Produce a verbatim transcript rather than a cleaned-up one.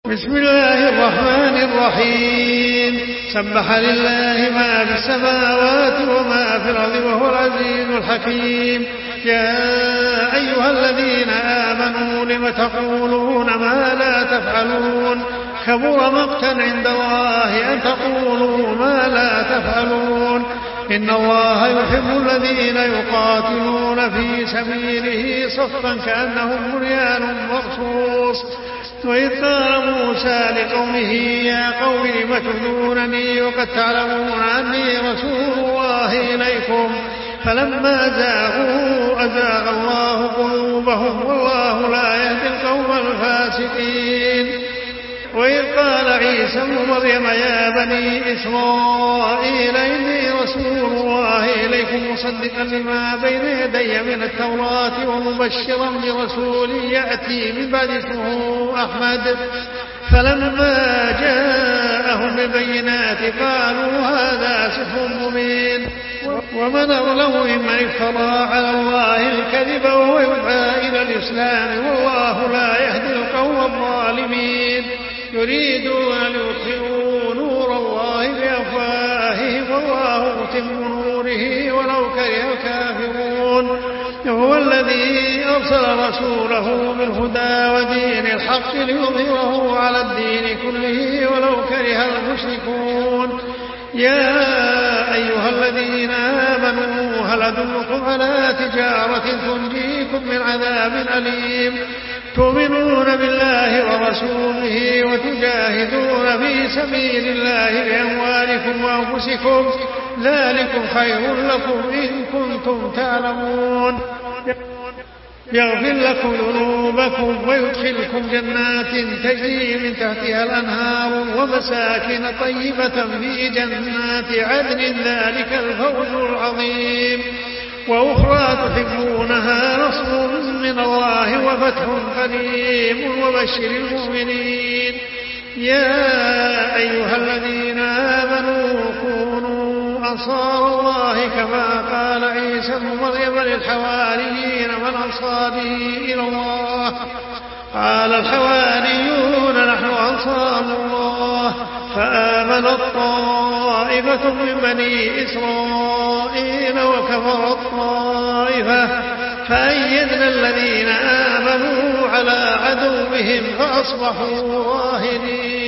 بسم الله الرحمن الرحيم. سبح لله ما في السماوات وما في الأرض وهو العزيز الحكيم. يا أيها الذين آمنوا لم تقولون ما لا تفعلون كبر مقتا عند الله أن تقولوا ما لا تفعلون. إن الله يحب الذين يقاتلون في سبيله صفا كأنهم بنيان مرصوص. وإذ قال موسى لقومه يا قوم لم تؤذونني وقد تعلمون أني رسول الله إليكم فلما زاغوا أزاغ الله قلوبهم والله لا يهدي القوم الفاسقين. وإذ قال عيسى ابن مريم يا بني إسرائيل إني رسول الله إليكم مصدقا لما بين يدي من التوراة ومبشرا برسول يأتي من بعد اسمه أحمد. فلما جاءهم بالبينات قالوا هذا سحر مبين ومن أظلم ممن افترى على الله الكذب وهو يدعى إلى الإسلام والله لا يهدي القوم الظالمين. يريدون ليطفئوا نور الله بأفواههم والله متم نوره ولو كره الكافرون. هو الذي أرسل رسوله بالهدى ودين الحق ليظهره على الدين كله ولو كره المشركون. يا أيها الذين آمنوا هل أدلكم على تجارة تنجيكم من عذاب أليم تؤمنون بالله ورسوله وتجاهدون في سبيل الله بأموالكم وأنفسكم ذلكم خير لكم إن كنتم تعلمون. يغفر لكم ذنوبكم ويدخلكم جنات تجري من تحتها الأنهار ومساكن طيبة في جنات عدن ذلك الفوز العظيم. وأخرى تحبونها نصر من الله وفتح قريب وبشر المؤمنين. يا أيها الذين آمنوا كونوا أنصار الله كما قال عيسى ابن مريم للحواريين من أنصاري إلى الله قال الحواريون نحن أنصار الله فآمنت طائفة من بني إسرائيل وكفرت طائفة فأيدنا الذين آمنوا على عدوهم فأصبحوا ظاهرين.